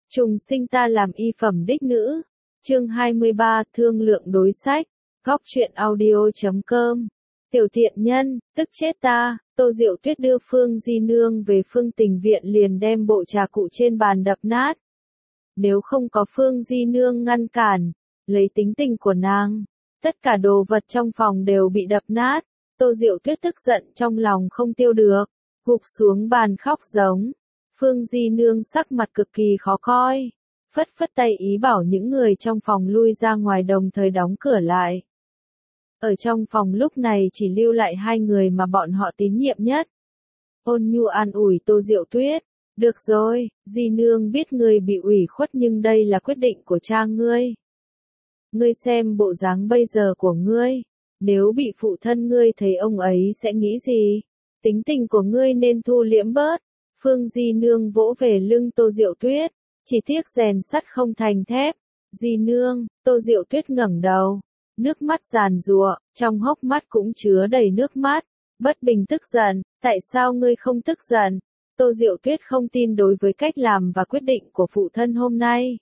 Trùng sinh ta làm y phẩm đích nữ. Chương 23, thương lượng đối sách. Góc truyện audio.com. Tiểu thiện nhân, tức chết ta. Tô Diệu Tuyết đưa Phương Di Nương về Phương Tình viện liền đem bộ trà cụ trên bàn đập nát. Nếu không có Phương Di Nương ngăn cản, lấy tính tình của nàng, tất cả đồ vật trong phòng đều bị đập nát. Tô Diệu Tuyết tức giận trong lòng không tiêu được, gục xuống bàn khóc giống. Phương Di Nương sắc mặt cực kỳ khó coi, phất phất tay ý bảo những người trong phòng lui ra ngoài đồng thời đóng cửa lại. Ở trong phòng lúc này chỉ lưu lại hai người mà bọn họ tín nhiệm nhất. Ôn Nhu an ủi Tô Diệu Tuyết, được rồi, Di Nương biết ngươi bị ủy khuất nhưng đây là quyết định của cha ngươi. Ngươi xem bộ dáng bây giờ của ngươi, nếu bị phụ thân ngươi thấy ông ấy sẽ nghĩ gì? Tính tình của ngươi nên thu liễm bớt. Phương Di Nương vỗ về lưng Tô Diệu Tuyết, chỉ tiếc rèn sắt không thành thép. Di Nương, Tô Diệu Tuyết ngẩng đầu, nước mắt giàn giụa, trong hốc mắt cũng chứa đầy nước mắt, bất bình tức giận, tại sao ngươi không tức giận? Tô Diệu Tuyết không tin đối với cách làm và quyết định của phụ thân hôm nay.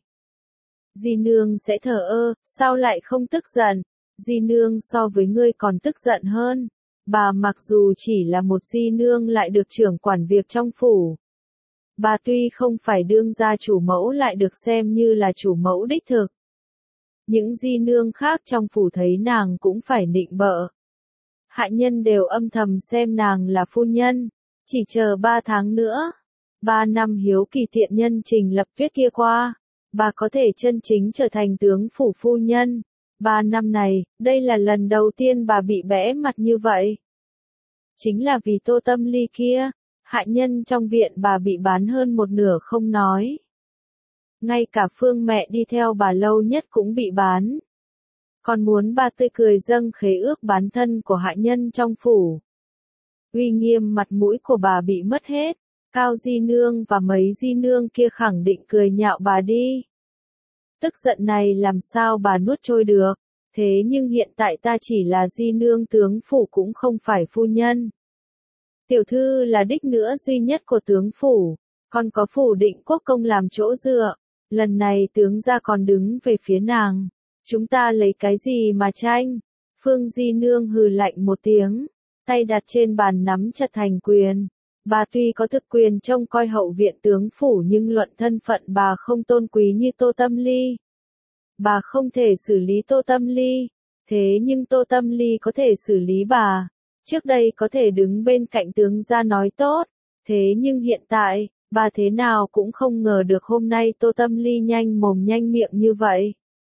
Di Nương sẽ thờ ơ, sao lại không tức giận? Di Nương so với ngươi còn tức giận hơn. Bà mặc dù chỉ là một Di Nương lại được trưởng quản việc trong phủ. Bà tuy không phải đương gia chủ mẫu lại được xem như là chủ mẫu đích thực. Những Di Nương khác trong phủ thấy nàng cũng phải nịnh bợ. Hạ nhân đều âm thầm xem nàng là phu nhân. Chỉ chờ 3 tháng nữa. 3 năm hiếu kỳ thiện nhân Trình Lập Tuyết kia qua. Bà có thể chân chính trở thành tướng phủ phu nhân. 3 năm này, đây là lần đầu tiên bà bị bẽ mặt như vậy. Chính là vì Tô Tâm Ly kia, hạ nhân trong viện bà bị bán hơn một nửa không nói. Ngay cả Phương mẹ đi theo bà lâu nhất cũng bị bán. Còn muốn bà tươi cười dâng khế ước bán thân của hạ nhân trong phủ. Uy nghiêm mặt mũi của bà bị mất hết, Cao Di Nương và mấy Di Nương kia khẳng định cười nhạo bà đi. Tức giận này làm sao bà nuốt trôi được, thế nhưng hiện tại ta chỉ là Di Nương tướng phủ cũng không phải phu nhân. Tiểu thư là đích nữ duy nhất của tướng phủ, còn có phủ Định Quốc công làm chỗ dựa, lần này tướng gia còn đứng về phía nàng, chúng ta lấy cái gì mà tranh? Phương Di Nương hừ lạnh một tiếng, tay đặt trên bàn nắm chặt thành quyền. Bà tuy có thực quyền trông coi hậu viện tướng phủ nhưng luận thân phận bà không tôn quý như Tô Tâm Ly. Bà không thể xử lý Tô Tâm Ly, thế nhưng Tô Tâm Ly có thể xử lý bà. Trước đây có thể đứng bên cạnh tướng gia nói tốt, thế nhưng hiện tại, bà thế nào cũng không ngờ được hôm nay Tô Tâm Ly nhanh mồm nhanh miệng như vậy.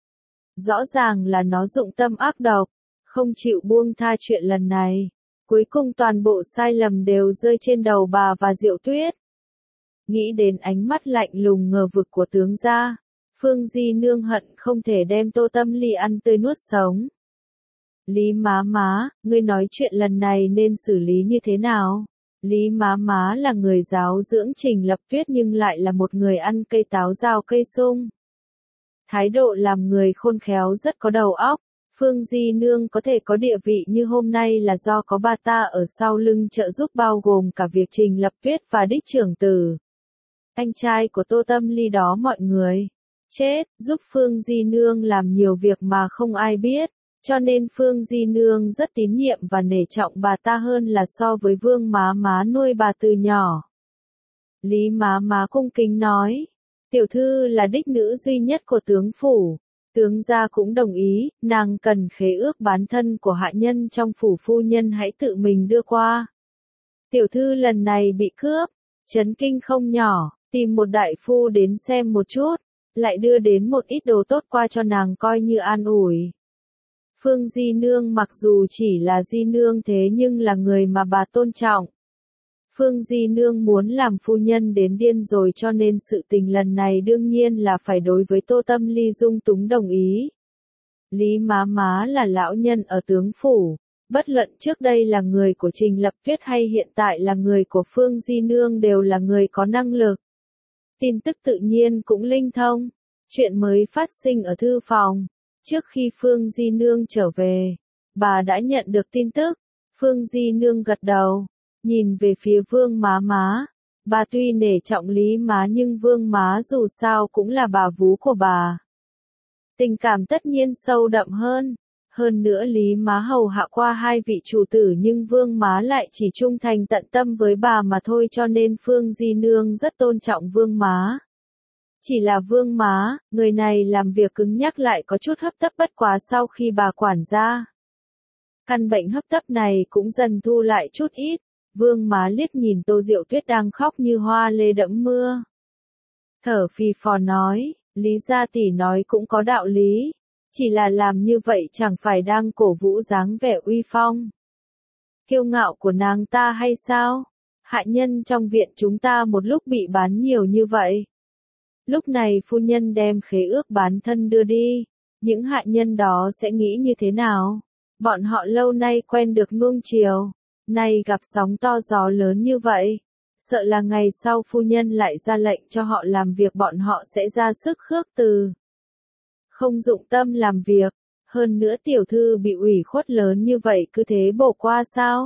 Rõ ràng là nó dụng tâm ác độc, không chịu buông tha chuyện lần này. Cuối cùng toàn bộ sai lầm đều rơi trên đầu bà và Diệu Tuyết. Nghĩ đến ánh mắt lạnh lùng ngờ vực của tướng gia, Phương Di Nương hận không thể đem Tô Tâm Ly ăn tươi nuốt sống. Lý má, ngươi nói chuyện lần này nên xử lý như thế nào? Lý má là người giáo dưỡng Trình Lập Tuyết nhưng lại là một người ăn cây táo rào cây sung. Thái độ làm người khôn khéo rất có đầu óc. Phương Di Nương có thể có địa vị như hôm nay là do có bà ta ở sau lưng trợ giúp bao gồm cả việc Trình Lập Tuyết và đích trưởng tử. Anh trai của Tô Tâm Ly đó mọi người. Chết, giúp Phương Di Nương làm nhiều việc mà không ai biết, cho nên Phương Di Nương rất tín nhiệm và nể trọng bà ta hơn là so với Vương má nuôi bà từ nhỏ. Lý má cung kính nói, tiểu thư là đích nữ duy nhất của tướng phủ. Tướng gia cũng đồng ý, nàng cần khế ước bán thân của hạ nhân trong phủ phu nhân hãy tự mình đưa qua. Tiểu thư lần này bị cướp, chấn kinh không nhỏ, tìm một đại phu đến xem một chút, lại đưa đến một ít đồ tốt qua cho nàng coi như an ủi. Phương Di Nương mặc dù chỉ là Di Nương thế nhưng là người mà bà tôn trọng. Phương Di Nương muốn làm phu nhân đến điên rồi cho nên sự tình lần này đương nhiên là phải đối với Tô Tâm Ly dung túng đồng ý. Lý má là lão nhân ở tướng phủ, bất luận trước đây là người của Trình Lập Tuyết hay hiện tại là người của Phương Di Nương đều là người có năng lực. Tin tức tự nhiên cũng linh thông, chuyện mới phát sinh ở thư phòng. Trước khi Phương Di Nương trở về, bà đã nhận được tin tức, Phương Di Nương gật đầu. Nhìn về phía Vương má, Bà tuy nể trọng Lý Má nhưng Vương Má dù sao cũng là bà vú của bà. Tình cảm tất nhiên sâu đậm hơn. Hơn nữa Lý Má hầu hạ qua hai vị chủ tử nhưng Vương Má lại chỉ trung thành tận tâm với bà mà thôi, cho nên Phương Di Nương rất tôn trọng Vương Má. Chỉ là Vương Má, người này làm việc cứng nhắc lại có chút hấp tấp, bất quá sau khi bà quản gia. Căn bệnh hấp tấp này cũng dần thu lại chút ít. Vương Má liếc nhìn Tô Diệu Tuyết đang khóc như hoa lê đẫm mưa. Thở phì phò nói, Lý gia tỷ nói cũng có đạo lý. Chỉ là làm như vậy chẳng phải đang cổ vũ dáng vẻ uy phong, kiêu ngạo của nàng ta hay sao? Hạ nhân trong viện chúng ta một lúc bị bán nhiều như vậy. Lúc này phu nhân đem khế ước bán thân đưa đi. Những hạ nhân đó sẽ nghĩ như thế nào? Bọn họ lâu nay quen được nuông chiều. Nay gặp sóng to gió lớn như vậy. Sợ là ngày sau phu nhân lại ra lệnh cho họ làm việc bọn họ sẽ ra sức khước từ. Không dụng tâm làm việc. Hơn nữa tiểu thư bị ủy khuất lớn như vậy cứ thế bỏ qua sao?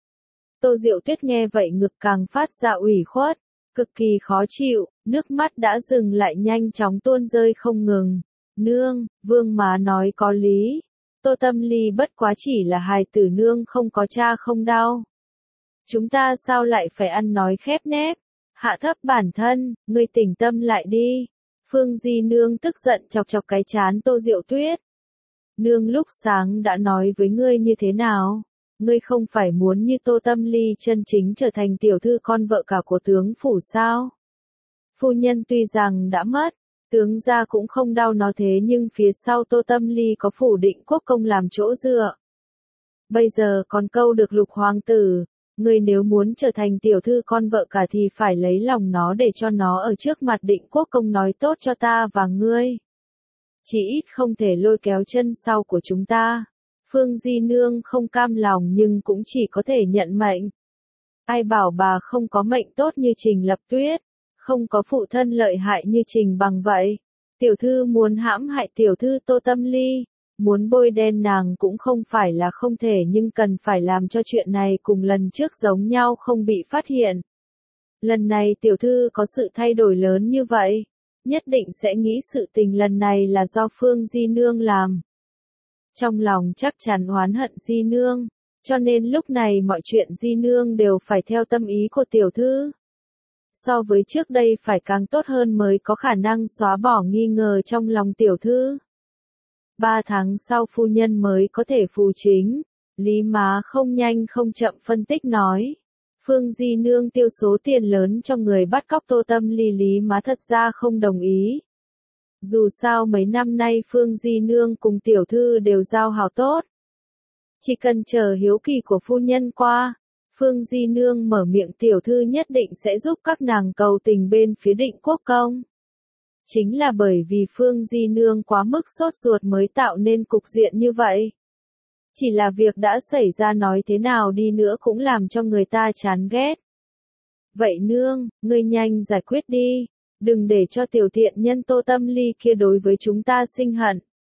Tô Diệu Tuyết nghe vậy ngực càng phát ra ủy khuất. Cực kỳ khó chịu, nước mắt đã dừng lại nhanh chóng tuôn rơi không ngừng. Nương, Vương Má nói có lý. Tô Tâm Ly bất quá chỉ là hài tử, nương không có cha không đau. Chúng ta sao lại phải ăn nói khép nép, hạ thấp bản thân, ngươi tỉnh tâm lại đi. Phương Di Nương tức giận chọc chọc cái trán Tô Diệu Tuyết. Nương lúc sáng đã nói với ngươi như thế nào? Ngươi không phải muốn như Tô Tâm Ly chân chính trở thành tiểu thư con vợ cả của tướng phủ sao? Phu nhân tuy rằng đã mất, tướng gia cũng không đau nó thế nhưng phía sau Tô Tâm Ly có phủ Định Quốc công làm chỗ dựa. Bây giờ còn câu được Lục hoàng tử, ngươi nếu muốn trở thành tiểu thư con vợ cả thì phải lấy lòng nó để cho nó ở trước mặt Định Quốc công nói tốt cho ta và ngươi. Chỉ ít không thể lôi kéo chân sau của chúng ta. Phương Di Nương không cam lòng nhưng cũng chỉ có thể nhận mệnh. Ai bảo bà không có mệnh tốt như Trình Lập Tuyết, không có phụ thân lợi hại như Trình Bằng vậy. Tiểu thư muốn hãm hại tiểu thư Tô Tâm Ly, muốn bôi đen nàng cũng không phải là không thể nhưng cần phải làm cho chuyện này cùng lần trước giống nhau không bị phát hiện. Lần này tiểu thư có sự thay đổi lớn như vậy, nhất định sẽ nghĩ sự tình lần này là do Phương Di Nương làm. Trong lòng chắc chắn oán hận Di Nương, cho nên lúc này mọi chuyện Di Nương đều phải theo tâm ý của tiểu thư. So với trước đây phải càng tốt hơn mới có khả năng xóa bỏ nghi ngờ trong lòng tiểu thư. 3 tháng sau phu nhân mới có thể phù chính. Lý Má không nhanh không chậm phân tích nói. Phương Di Nương tiêu số tiền lớn cho người bắt cóc Tô Tâm Ly, Lý Má thật ra không đồng ý. Dù sao mấy năm nay Phương Di Nương cùng tiểu thư đều giao hảo tốt. Chỉ cần chờ hiếu kỳ của phu nhân qua, Phương Di Nương mở miệng tiểu thư nhất định sẽ giúp các nàng cầu tình bên phía Định Quốc công. Chính là bởi vì Phương Di Nương quá mức sốt ruột mới tạo nên cục diện như vậy. Chỉ là việc đã xảy ra nói thế nào đi nữa cũng làm cho người ta chán ghét. Vậy nương, ngươi nhanh giải quyết đi, đừng để cho tiểu thiện nhân Tô Tâm Ly kia đối với chúng ta sinh hận.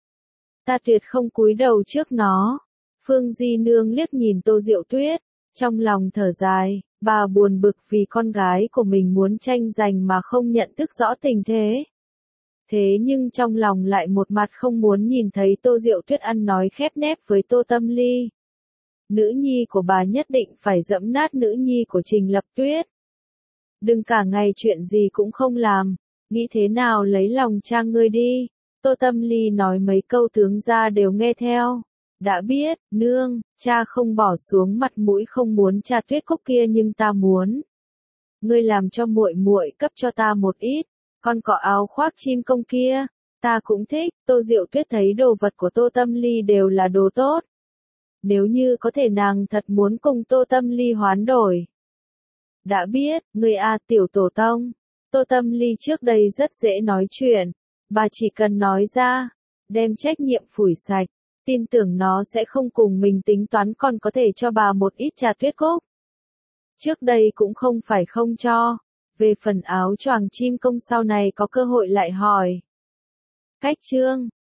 Ta tuyệt không cúi đầu trước nó. Phương Di Nương liếc nhìn Tô Diệu Tuyết, trong lòng thở dài, bà buồn bực vì con gái của mình muốn tranh giành mà không nhận thức rõ tình thế. Thế nhưng trong lòng lại một mặt không muốn nhìn thấy Tô Diệu Tuyết ăn nói khép nép với Tô Tâm Ly. Nữ nhi của bà nhất định phải dẫm nát nữ nhi của Trình Lập Tuyết. Đừng cả ngày chuyện gì cũng không làm, nghĩ thế nào lấy lòng cha ngươi đi. Tô Tâm Ly nói mấy câu tướng gia đều nghe theo. Đã biết, nương, cha không bỏ xuống mặt mũi không muốn cha Tuyết Cúc kia nhưng ta muốn. Ngươi làm cho muội muội cấp cho ta một ít. Con cọ áo khoác chim công kia, ta cũng thích. Tô Diệu Tuyết thấy đồ vật của Tô Tâm Ly đều là đồ tốt. Nếu như có thể nàng thật muốn cùng Tô Tâm Ly hoán đổi. Đã biết, người tiểu tổ tông. Tô Tâm Ly trước đây rất dễ nói chuyện. Bà chỉ cần nói ra, đem trách nhiệm phủi sạch. Tin tưởng nó sẽ không cùng mình tính toán, còn có thể cho bà một ít trà Tuyết Cúc. Trước đây cũng không phải không cho. Về phần áo choàng chim công sau này có cơ hội lại hỏi. Cách chương